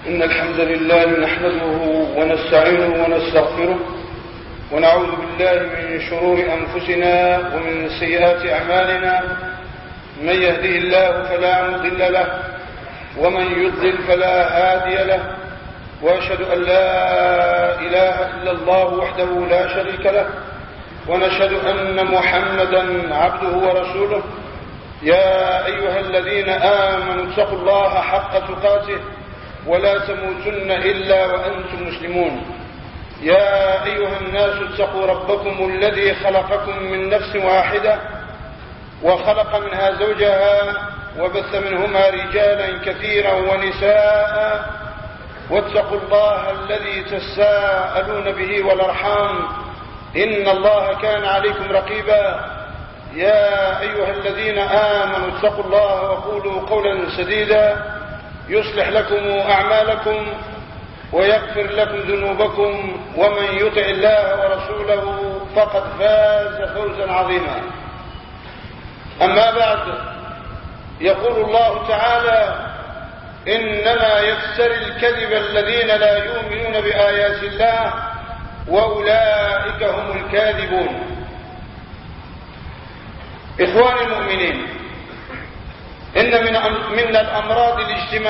إن الحمد لله نحمده ونستعينه ونستغفره ونعوذ بالله من شرور أنفسنا ومن سيئات أعمالنا. من يهده الله فلا مضل له ومن يضلل فلا هادي له، وأشهد أن لا إله إلا الله وحده لا شريك له، ونشهد أن محمدا عبده ورسوله. يا أيها الذين آمنوا اتقوا الله حق تقاته ولا تموتن إلا وأنتم مسلمون. يا أيها الناس اتقوا ربكم الذي خلقكم من نفس واحدة وخلق منها زوجها وبث منهما رجالا كثيرا ونساء، واتقوا الله الذي تساءلون به والأرحام إن الله كان عليكم رقيبا. يا أيها الذين آمنوا اتقوا الله وقولوا قولا سديدا يصلح لكم أعمالكم ويغفر لكم ذنوبكم، ومن يطع الله ورسوله فقد فاز فوزا عظيما. أما بعد، يقول الله تعالى: إنما يفتري الكذب الذين لا يؤمنون بآيات الله وأولئك هم الكاذبون. إخواني المؤمنين، إن من الأمراض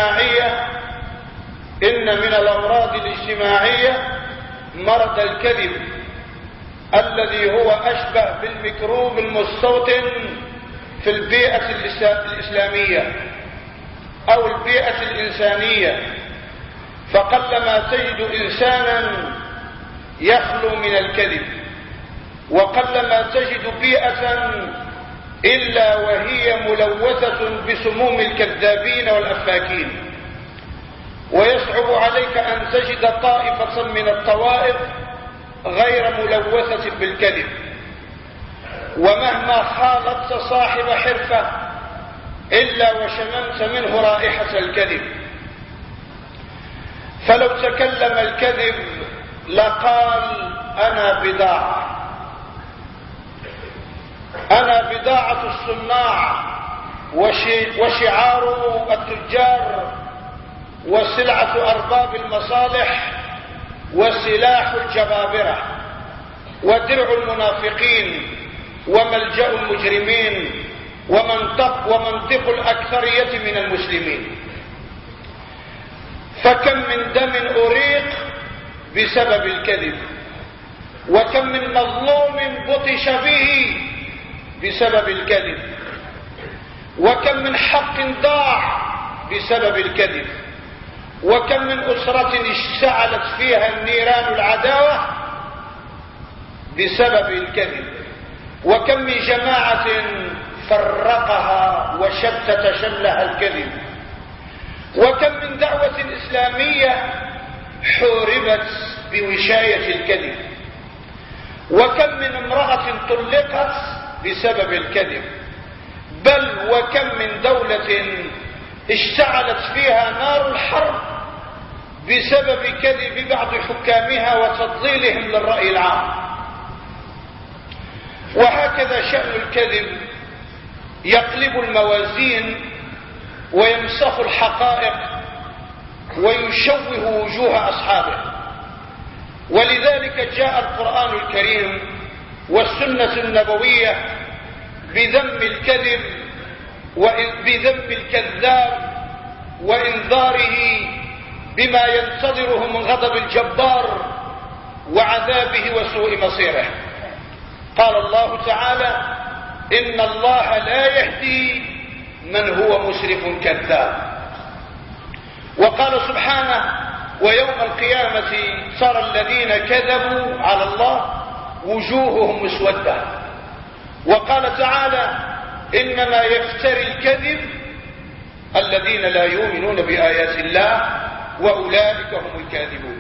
الاجتماعية مرض الكذب الذي هو أشبه بالميكروب المستوطن في البيئة الإسلامية أو البيئة الإنسانية. فقلما تجد إنسانا يخلو من الكذب، وقلما تجد بيئة إلا وهي ملوثة بسموم الكذابين والأفاكين. ويصعب عليك أن تجد طائفة من الطوائف غير ملوثة بالكذب، ومهما خالطت صاحب حرفة إلا وشممت منه رائحة الكذب. فلو تكلم الكذب لقال: أنا بضاعة الصناع وشعار التجار وسلعة أرباب المصالح وسلاح الجبابرة ودرع المنافقين وملجأ المجرمين ومنطق الأكثرية من المسلمين. فكم من دم أريق بسبب الكذب، وكم من مظلوم بطش به بسبب الكذب، وكم من حق ضاع بسبب الكذب، وكم من أسرة اشتعلت فيها النيران العداوة بسبب الكذب، وكم من جماعة فرقها وشتت شملها الكذب، وكم من دعوة إسلامية حوربت بوشاية الكذب، وكم من امرأة طلقت بسبب الكذب، بل وكم من دولة اشتعلت فيها نار الحرب بسبب كذب بعض حكامها وتضليلهم للرأي العام. وهكذا شأن الكذب، يقلب الموازين ويمسخ الحقائق ويشوه وجوه أصحابه. ولذلك جاء القرآن الكريم والسنة النبوية بذم الكذب وبذم الكذاب وإنذاره بما ينتظره من غضب الجبار وعذابه وسوء مصيره. قال الله تعالى: إن الله لا يهدي من هو مسرف كذاب. وقال سبحانه: ويوم القيامة ترى الذين كذبوا على الله وجوههم مسودة. وقال تعالى: إنما يفتري الكذب الذين لا يؤمنون بآيات الله وأولئك هم الكاذبون.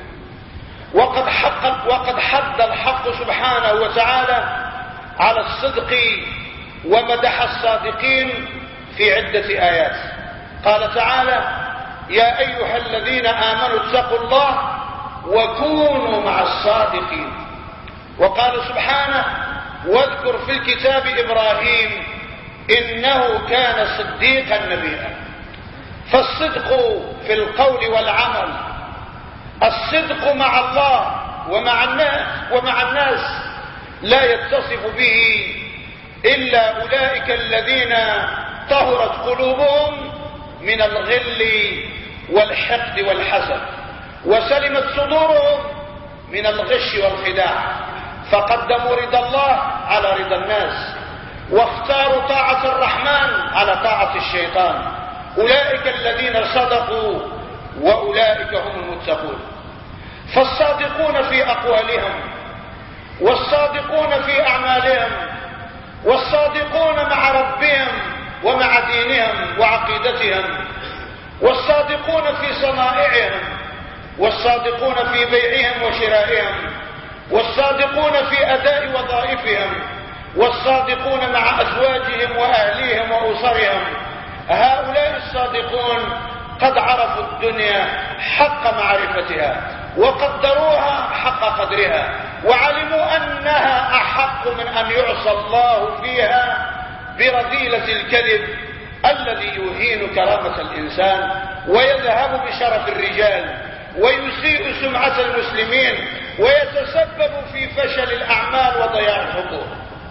وقد حض الحق سبحانه وتعالى على الصدق ومدح الصادقين في عدة آيات. قال تعالى: يا أيها الذين آمنوا اتقوا الله وكونوا مع الصادقين. وقال سبحانه: واذكر في الكتاب إبراهيم إنه كان صديقا نبيا. الصدق في القول والعمل، الصدق مع الله ومع الناس لا يتصف به إلا أولئك الذين طهرت قلوبهم من الغل والحقد والحسد، وسلمت صدورهم من الغش والخداع، فقدموا رضا الله على رضا الناس، واختاروا طاعة الرحمن على طاعة الشيطان. أولئك الذين صدقوا وأولئك هم المتقون. فالصادقون في أقوالهم، والصادقون في أعمالهم، والصادقون مع ربهم ومع دينهم وعقيدتهم، والصادقون في صنائعهم، والصادقون في بيعهم وشرائهم، والصادقون في أداء وظائفهم، والصادقون مع أزواجهم وأهليهم وأسرهم. هؤلاء الصادقون قد عرفوا الدنيا حق معرفتها، وقدروها حق قدرها، وعلموا أنها أحق من أن يعصى الله فيها برذيلة الكذب الذي يهين كرامة الإنسان ويذهب بشرف الرجال ويسيء سمعة المسلمين ويتسبب في فشل الأعمال وضياع الحقوق.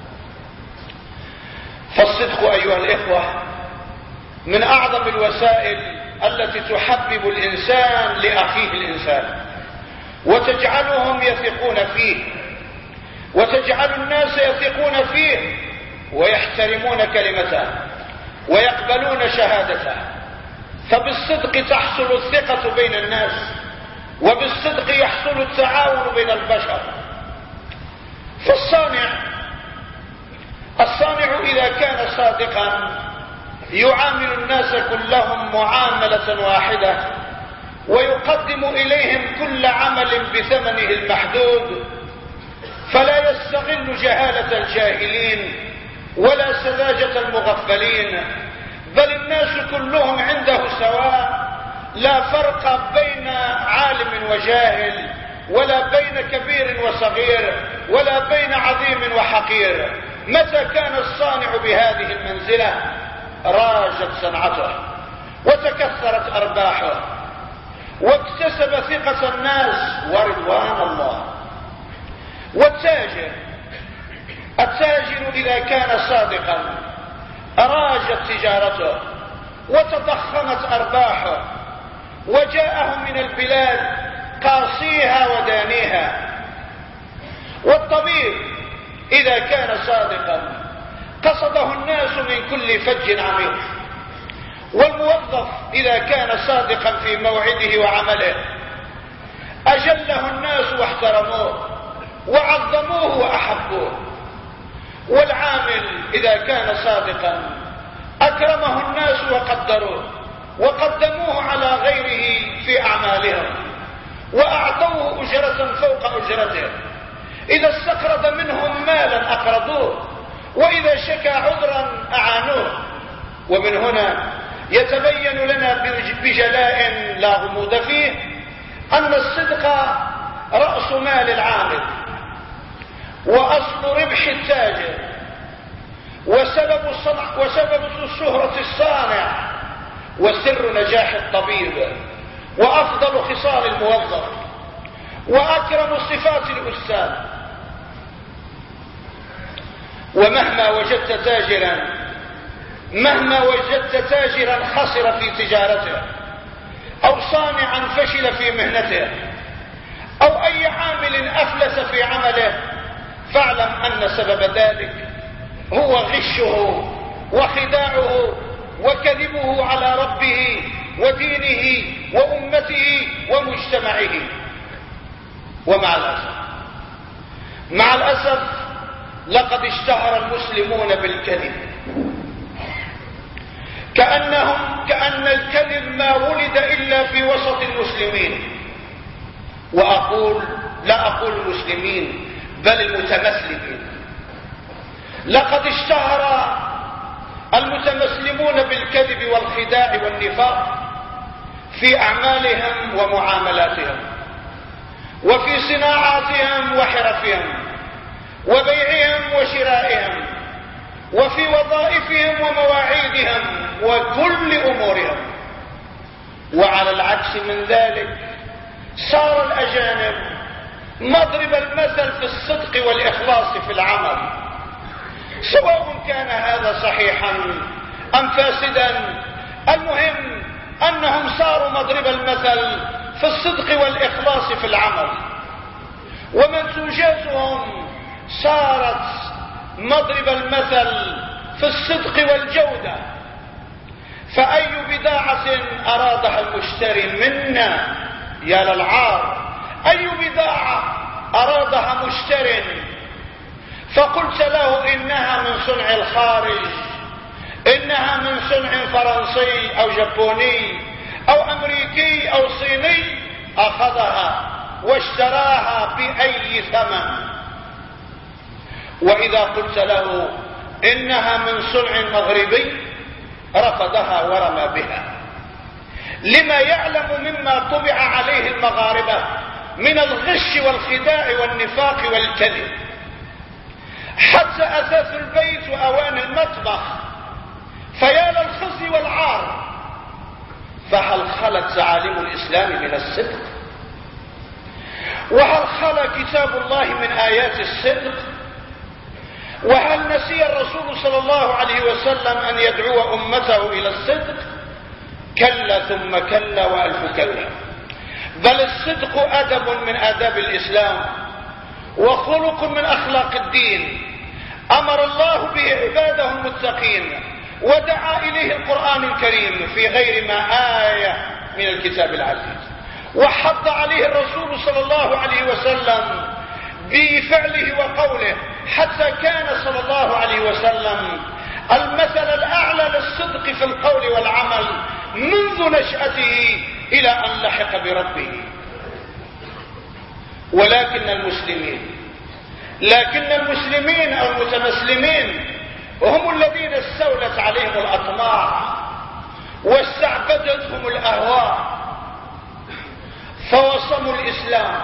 فالصدق أيها الإخوة من أعظم الوسائل التي تحبب الإنسان لأخيه الإنسان، وتجعلهم يثقون فيه، وتجعل الناس يثقون فيه ويحترمون كلمته ويقبلون شهادته. فبالصدق تحصل الثقة بين الناس، وبالصدق يحصل التعاون بين البشر. الصانع إذا كان صادقا يعامل الناس كلهم معاملة واحدة، ويقدم إليهم كل عمل بثمنه المحدود، فلا يستغل جهالة الجاهلين ولا سذاجة المغفلين، بل الناس كلهم عنده سواء، لا فرق بين عالم وجاهل، ولا بين كبير وصغير، ولا بين عظيم وحقير. متى كان الصانع بهذه المنزلة راجت صنعته وتكثرت أرباحه واكتسب ثقة الناس ورضوان الله. التاجر إذا كان صادقا راجت تجارته وتضخمت أرباحه، وجاءه من البلاد قاصيها ودانيها. والطبيب إذا كان صادقا قصده الناس من كل فج عميق. والموظف إذا كان صادقا في موعده وعمله أجله الناس واحترموه وعظموه وأحبوه. والعامل إذا كان صادقا أكرمه الناس وقدروه وقدموه على غيره في أعمالهم، وأعطوه أجرة فوق أجرته. إذا استقرض منهم مالا أقرضوه، وإذا شكى عذرا أعانوه. ومن هنا يتبين لنا بجلاء لا غموض فيه أن الصدق رأس مال العامل، وأصل ربح التاجر، وسبب شهرة الصانع، وسر نجاح الطبيب، وأفضل خصال الموظف، وأكرم صفات الأستاذ. ومهما وجدت تاجرا خسر في تجارته، أو صانعا فشل في مهنته، أو أي عامل أفلس في عمله، فاعلم أن سبب ذلك هو غشه وخداعه وكذبه على ربه ودينه وأمته ومجتمعه. ومع الأسف لقد اشتهر المسلمون بالكذب، كأن الكذب ما ولد إلا في وسط المسلمين. لا أقول المسلمين بل المتمسلمين. لقد اشتهر المتمسلمون بالكذب والخداع والنفاق في أعمالهم ومعاملاتهم، وفي صناعاتهم وحرفهم، وبيعهم وشرائهم، وفي وظائفهم ومواعيدهم وكل أمورهم. وعلى العكس من ذلك صار الأجانب مضرب المثل في الصدق والإخلاص في العمل، سواء كان هذا صحيحا أم فاسدا، المهم أنهم صاروا مضرب المثل في الصدق والإخلاص في العمل، ومنتوجاتهم صارت مضرب المثل في الصدق والجودة. فأي بضاعة أرادها المشتري منا يا للعار، أي بضاعة أرادها مشتر فقلت له إنها من صنع الخارج، إنها من صنع فرنسي أو جابوني أو أمريكي أو صيني، أخذها واشتراها بأي ثمن. وإذا قلت له إنها من صنع مغربي رفضها ورمى بها، لما يعلم مما طبع عليه المغاربة من الغش والخداع والنفاق والكذب، حتى أثاث البيت وأواني المطبخ، فيا للخزي والعار. فهل خلت تعاليم الإسلام من الصدق؟ وهل خلا كتاب الله من آيات الصدق؟ وهل نسي الرسول صلى الله عليه وسلم أن يدعو أمته إلى الصدق؟ كلا ثم كلا وألف كلا، بل الصدق أدب من آداب الإسلام وخلق من أخلاق الدين، أمر الله به عباده المتقين، ودعا إليه القرآن الكريم في غير ما آية من الكتاب العزيز، وحض عليه الرسول صلى الله عليه وسلم بفعله وقوله، حتى كان صلى الله عليه وسلم المثل الأعلى للصدق في القول والعمل منذ نشأته إلى أن لحق بربه. لكن المسلمين أو المتمسلمين هم الذين استولت عليهم الأطماع واستعبدتهم الأهواء، فوصموا الإسلام،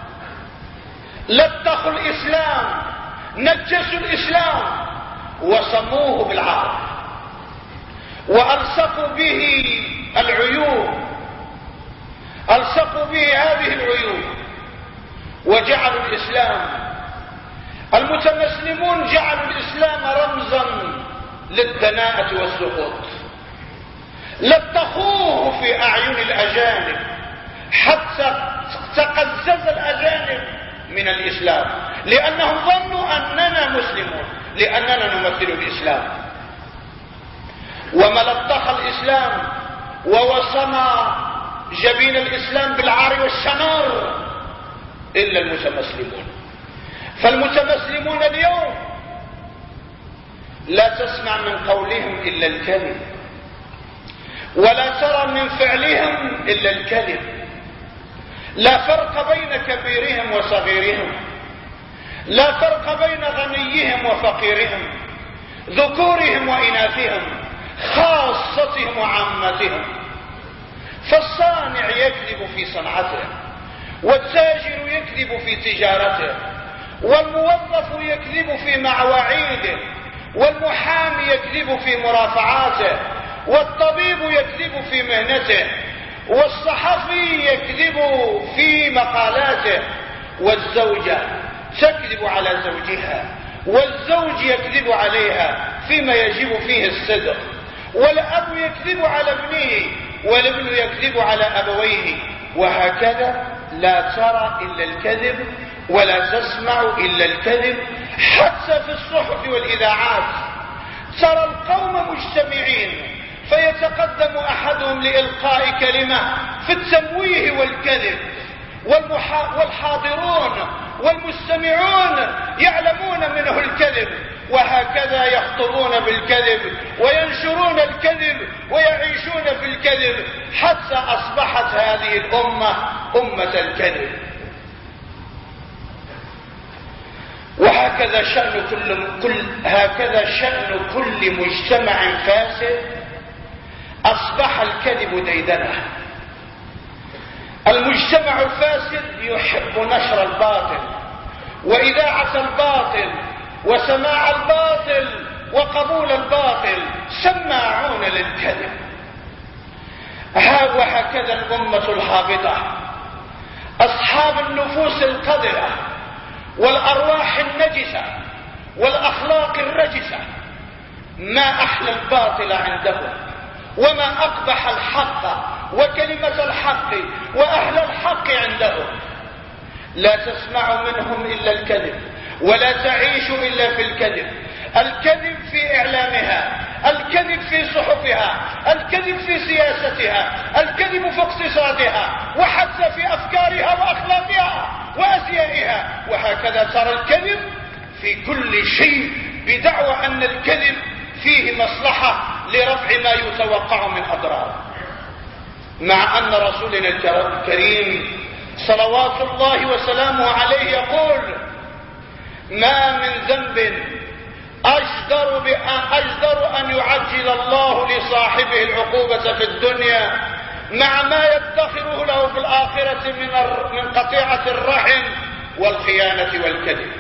لطخوا الإسلام، نجسوا الإسلام، وصموه بالعار، وألصقوا به العيوب، ألصقوا به هذه العيوب، وجعلوا الإسلام، المتمسلمون جعلوا الإسلام رمزا للدناءة والسقوط، لطخوه في أعين الأجانب حتى تقزز الأجانب من الإسلام، لأنهم ظنوا أننا مسلمون، لأننا نمثل الإسلام. وما لطخ الإسلام ووصم جبين الإسلام بالعار والشنار إلا المتمسلمون. فالمتمسلمون اليوم لا تسمع من قولهم إلا الكذب، ولا ترى من فعلهم إلا الكذب، لا فرق بين كبيرهم وصغيرهم، لا فرق بين غنيهم وفقيرهم، ذكورهم وإناثهم، خاصتهم وعامتهم. فالصانع يكذب في صنعته، والتاجر يكذب في تجارته، والموظف يكذب في مواعيده، والمحامي يكذب في مرافعاته، والطبيب يكذب في مهنته، والصحفي يكذب في مقالاته، والزوجة تكذب على زوجها، والزوج يكذب عليها فيما يجب فيه الصدق، والأب يكذب على ابنه، والابن يكذب على أبويه، وهكذا لا ترى إلا الكذب ولا تسمع إلا الكذب. حتى في الصحف والإذاعات ترى القوم مجتمعين، فيتقدم أحدهم لإلقاء كلمة في التمويه والكذب، والحاضرون والمستمعون يعلمون منه الكذب، وهكذا يخطبون بالكذب وينشرون الكذب ويعيشون في الكذب، حتى أصبحت هذه الأمة أمة الكذب. وهكذا شأن كل مجتمع فاسد أصبح الكذب ديدنه. المجتمع الفاسد يحب نشر الباطل وإذاعة الباطل وسماع الباطل وقبول الباطل، سماعون للكذب. وهكذا الأمة الهابطة، أصحاب النفوس القذرة والأرواح النجسة والأخلاق الرجسة، ما أحلى الباطل عندهم وما أقبح الحق وكلمة الحق وأهل الحق عندهم. لا تسمع منهم إلا الكذب، ولا تعيش إلا في الكذب. الكذب في إعلامها، الكذب في صحفها، الكذب في سياستها، الكذب في اقتصادها، وحتى في أفكارها وأخلاقها وأزيائها. وهكذا ترى الكذب في كل شيء، بدعوى أن الكذب فيه مصلحة لرفع ما يتوقع من أضرار، مع أن رسولنا الكريم صلوات الله وسلامه عليه يقول: ما من ذنب أجدر أن يعجل الله لصاحبه العقوبة في الدنيا مع ما يدخره له في الآخرة من قطيعة الرحم والخيانة والكذب.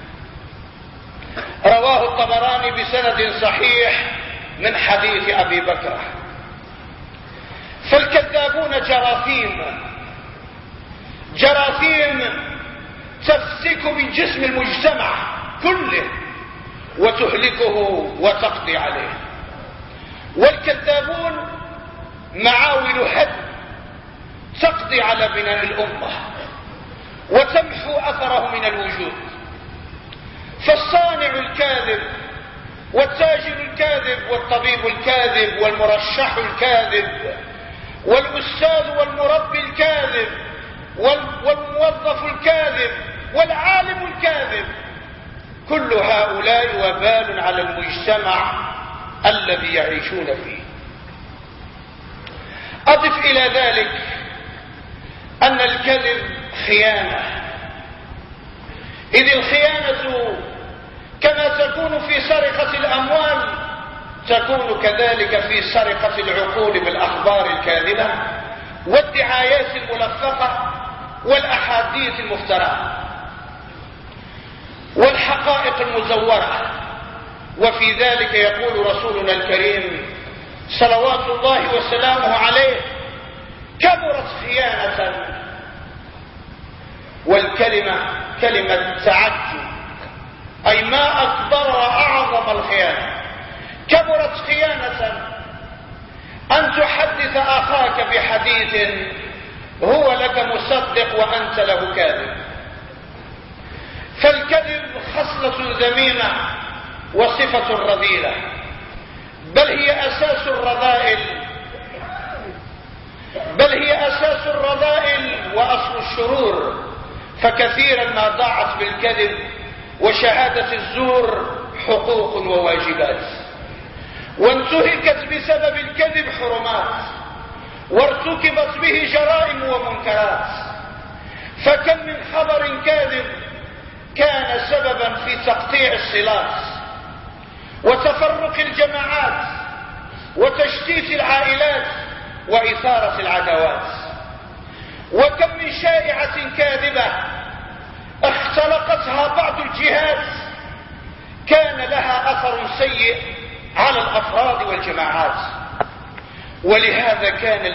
رواه الطبراني بسند صحيح من حديث أبي بكر. فالكذابون جراثيم تفسك بجسم المجتمع كله وتهلكه وتقضي عليه. والكذابون معاول هدم تقضي على بناء الأمة وتمحو أثره من الوجود. فالصانع الكاذب والتاجر الكاذب والطبيب الكاذب والمرشح الكاذب والأستاذ والمربي الكاذب والموظف الكاذب والعالم الكاذب، كل هؤلاء وبال على المجتمع الذي يعيشون فيه. أضف إلى ذلك أن الكذب خيانة، إذ الخيانة كما تكون في سرقة الأموال تكون كذلك في سرقة العقول بالأخبار الكاذبة والدعايات الملفقة والأحاديث المفترى والحقائق المزورة. وفي ذلك يقول رسولنا الكريم صلوات الله وسلامه عليه: كبرت خيانة. والكلمة كلمة تعجب، أي ما أكبر وأعظم الخيانة. كبرت خيانة أن تحدث أخاك بحديث هو لك مصدق وأنت له كاذب. فالكذب خصلة ذميمة وصفة رذيلة، بل هي أساس الرذائل وأصل الشرور. فكثيرا ما ضاعت بالكذب وشهادة الزور حقوق وواجبات، وانتهكت بسبب الكذب حرمات، وارتكبت به جرائم ومنكرات. فكم من خبر كاذب كان سببا في تقطيع الصلات وتفرق الجماعات وتشتيت العائلات وإثارة العداوات. وكم من شائعة كاذبة اختلقتها بعض الجهات كان لها أثر سيء على الأفراد والجماعات. ولهذا كان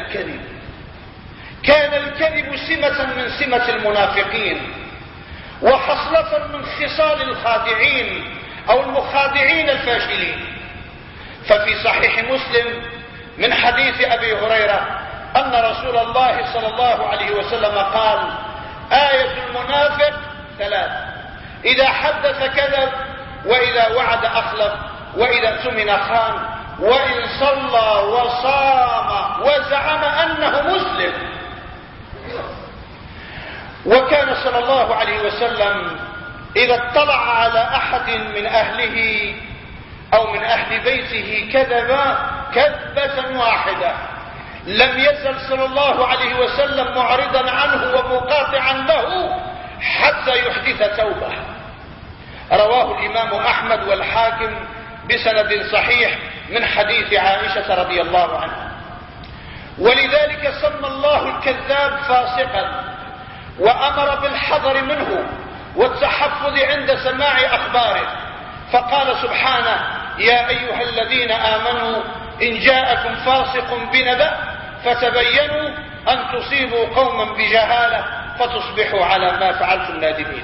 الكذب سمة من سمة المنافقين، وخصلة من خصال الخادعين أو المخادعين الفاشلين. ففي صحيح مسلم من حديث أبي هريرة أن رسول الله صلى الله عليه وسلم قال: آية المنافق ثلاث: إذا حدث كذب، وإذا وعد أخلف، وإذا اؤتمن خان، وإن صلى وصام وزعم أنه مسلم. وكان صلى الله عليه وسلم إذا اطلع على أحد من أهله أو من أهل بيته كذبة واحدة لم يزل صلى الله عليه وسلم معرضا عنه ومقاطعا له حتى يحدث توبة. رواه الإمام أحمد والحاكم بسند صحيح من حديث عائشة رضي الله عنها. ولذلك سمى الله الكذاب فاسقا، وأمر بالحذر منه والتحفظ عند سماع أخباره. فقال سبحانه: يا أيها الذين آمنوا إن جاءكم فاسق بنبأ فتبينوا أن تصيبوا قوما بجهالة فتصبحوا على ما فعلتم نادمين.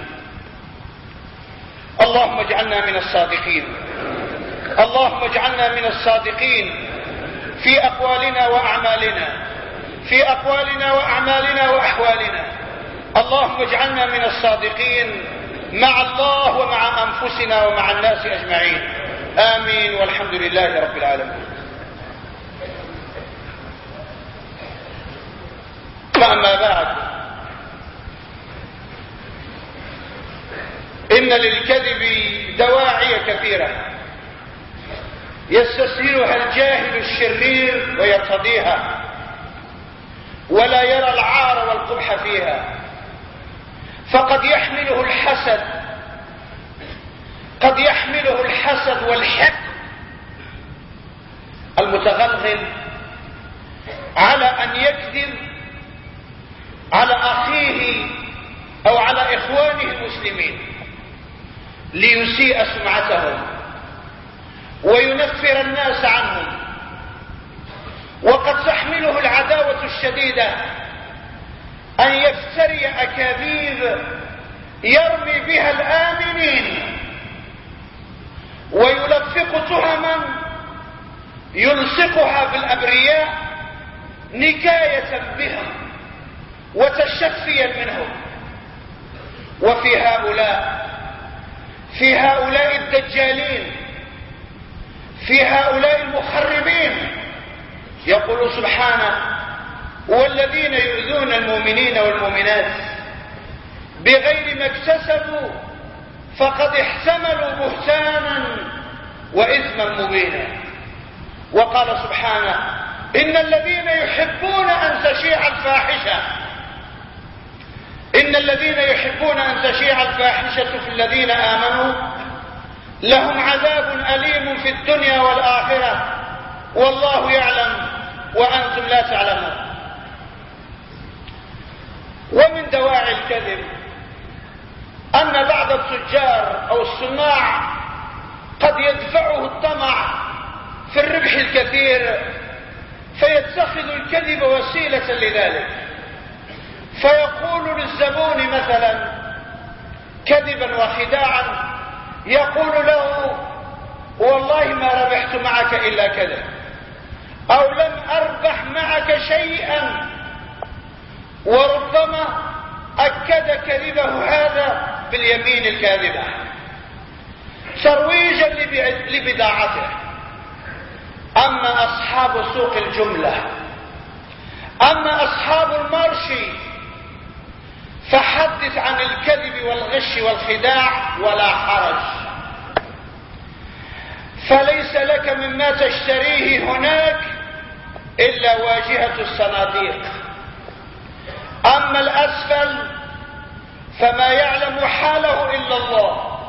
اللهم اجعلنا من الصادقين، اللهم اجعلنا من الصادقين في أقوالنا وأعمالنا، في أقوالنا وأعمالنا وأحوالنا. اللهم اجعلنا من الصادقين مع الله ومع أنفسنا ومع الناس أجمعين. آمين والحمد لله رب العالمين. أما بعد، إن للكذب دواعي كثيرة يستسهلها الجاهل الشرير ويرتضيها ولا يرى العار والقبح فيها، فقد يحمله الحسد، قد يحمله الحسد والحقد المتغلغل على أن يكذب على أخيه أو على إخوانه المسلمين ليسيء سمعتهم وينفر الناس عنهم. وقد تحمله العداوة الشديدة أن يفتري أكاذيب يرمي بها الآمنين ويلفق تهما يلصقها بالأبرياء نكاية بهم وتشفيا منهم. وفي هؤلاء الدجالين، في هؤلاء المخربين، يقول سبحانه: والذين يؤذون المؤمنين والمؤمنات بغير ما اكتسبوا فقد احتملوا بهتانا وإثما مبينا. وقال سبحانه: إن الذين يحبون أن تشيع الفاحشة، إن الذين يحبون أن تشيع الفاحشة في الذين آمنوا لهم عذاب أليم في الدنيا والآخرة والله يعلم وأنتم لا تعلمون. ومن دواعي الكذب أن بعض التجار أو الصناع قد يدفعه الطمع في الربح الكثير فيتخذ الكذب وسيلة لذلك، فيقول للزبون مثلا كذبا وخداعا، يقول له: والله ما ربحت معك إلا كذا، أو لم أربح معك شيئا، وربما أكد كذبه هذا باليمين الكاذبة ترويجا لبضاعته. أما أصحاب سوق الجملة، أما أصحاب المرشي، فحدث عن الكذب والغش والخداع ولا حرج، فليس لك مما تشتريه هناك إلا واجهة الصناديق. أما الأسفل فما يعلم حاله إلا الله،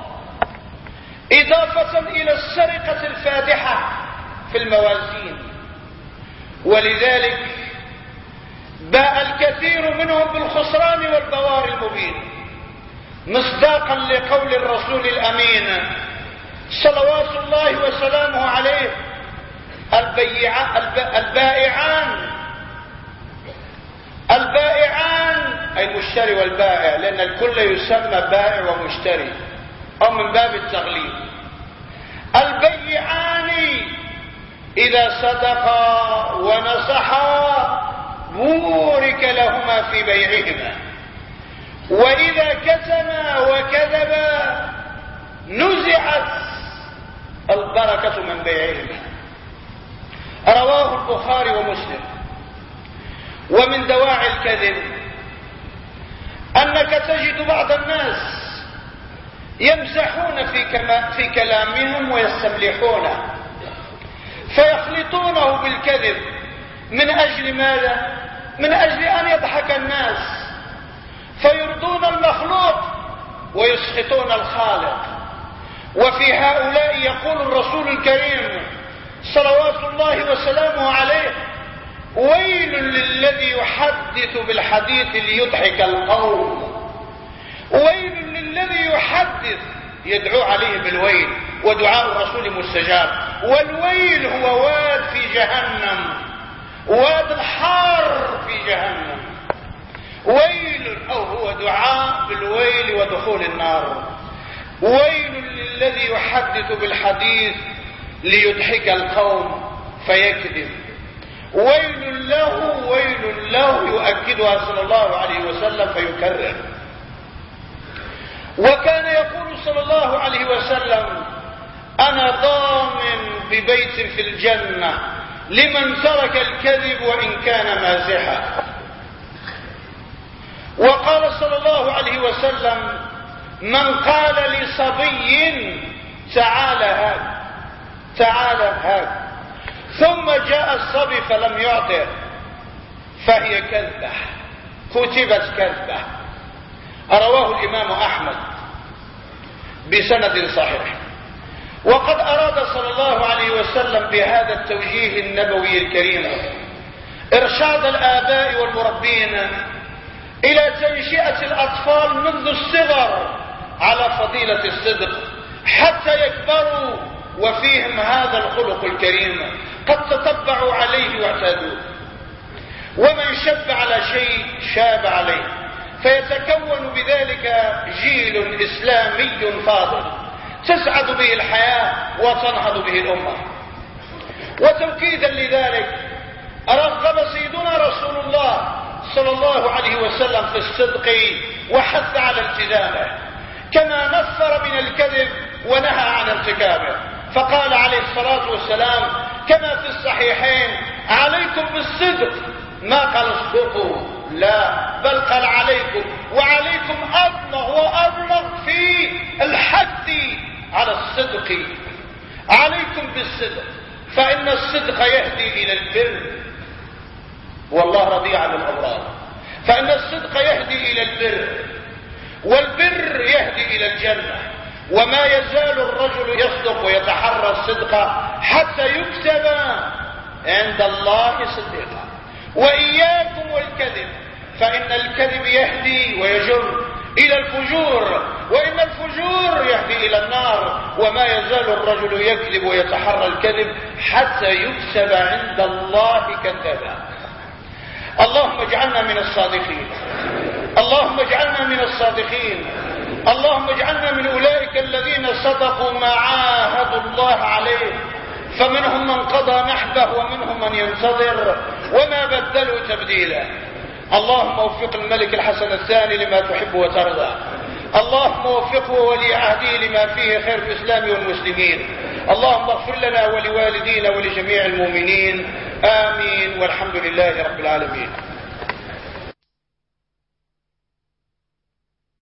إضافة إلى السرقة الفادحة في الموازين. ولذلك باء الكثير منهم بالخسران والبوار المبين، مصداقا لقول الرسول الأمين صلوات الله وسلامه عليه: البائعان أي المشتري والبائع، لأن الكل يسمى بائع ومشتري أو من باب التغليب. البيعان إذا صدقا ونصحا بورك لهما في بيعهما، وإذا كتما وكذبا نزعت البركة من بيعهما. رواه البخاري ومسلم. ومن دواعي الكذب أنك تجد بعض الناس يمزحون في كلامهم ويستملحونه، فيخلطونه بالكذب. من أجل ماذا؟ من أجل أن يضحك الناس، فيرضون المخلوق ويسخطون الخالق. وفي هؤلاء يقول الرسول الكريم صلوات الله وسلامه عليه: ويل للذي يحدث بالحديث ليضحك القوم. ويل للذي يحدث، يدعو عليه بالويل، ودعاء الرسول مستجاب. والويل هو واد في جهنم، واد الحار في جهنم. ويل، أو هو دعاء بالويل ودخول النار. ويل للذي يحدث بالحديث ليضحك القوم فيكذب. ويل له ويل له، يؤكدها صلى الله عليه وسلم فيكرر. وكان يقول صلى الله عليه وسلم: أنا ضامن ببيت في الجنة لمن ترك الكذب وإن كان مازحا. وقال صلى الله عليه وسلم: من قال لصبي تعال هذا تعال هذا، ثم جاء الصبي فلم يعطه، فهي كذبة، كتبت كذبة. رواه الإمام أحمد بسند صحيح. وقد أراد صلى الله عليه وسلم بهذا التوجيه النبوي الكريم إرشاد الآباء والمربين إلى تنشئة الأطفال منذ الصغر على فضيلة الصدق حتى يكبروا وفيهم هذا الخلق الكريم قد تطبعوا عليه واعتادوه. ومن شب على شيء شاب عليه، فيتكون بذلك جيل إسلامي فاضل تسعد به الحياة وتنهض به الأمة. وتوكيدا لذلك رغب سيدنا رسول الله صلى الله عليه وسلم في الصدق وحث على التزامه، كما نفر من الكذب ونهى عن ارتكابه. فقال عليه الصلاة والسلام كما في الصحيحين: عليكم بالصدق، ما قال اصدقوا، لا، بل قال عليكم، وعليكم أبلغ وأبلغ في الحث على الصدق. عليكم بالصدق، فإن الصدق يهدي إلى البر، والله رضي عن الأبرار. فإن الصدق يهدي إلى البر، والبر يهدي إلى الجنة. وما يزال الرجل يصدق ويتحرى الصدق حتى يكتب عند الله صديقا. وإياكم والكذب، فإن الكذب يهدي ويجر إلى الفجور، وإن الفجور يهدي إلى النار. وما يزال الرجل يكذب ويتحرى الكذب حتى يكتب عند الله كذابا. اللهم اجعلنا من الصادقين، اللهم اجعلنا من الصادقين، اللهم اجعلنا من أولئك الذين صدقوا ما عاهدوا الله عليه، فمنهم من قضى نحبه ومنهم من ينتظر وما بدلوا تبديلا. اللهم وفق الملك الحسن الثاني لما تحب وترضى، اللهم وفقه ولي عهده لما فيه خير الإسلام والمسلمين. اللهم اغفر لنا ولوالدينا ولجميع المؤمنين، آمين، والحمد لله رب العالمين.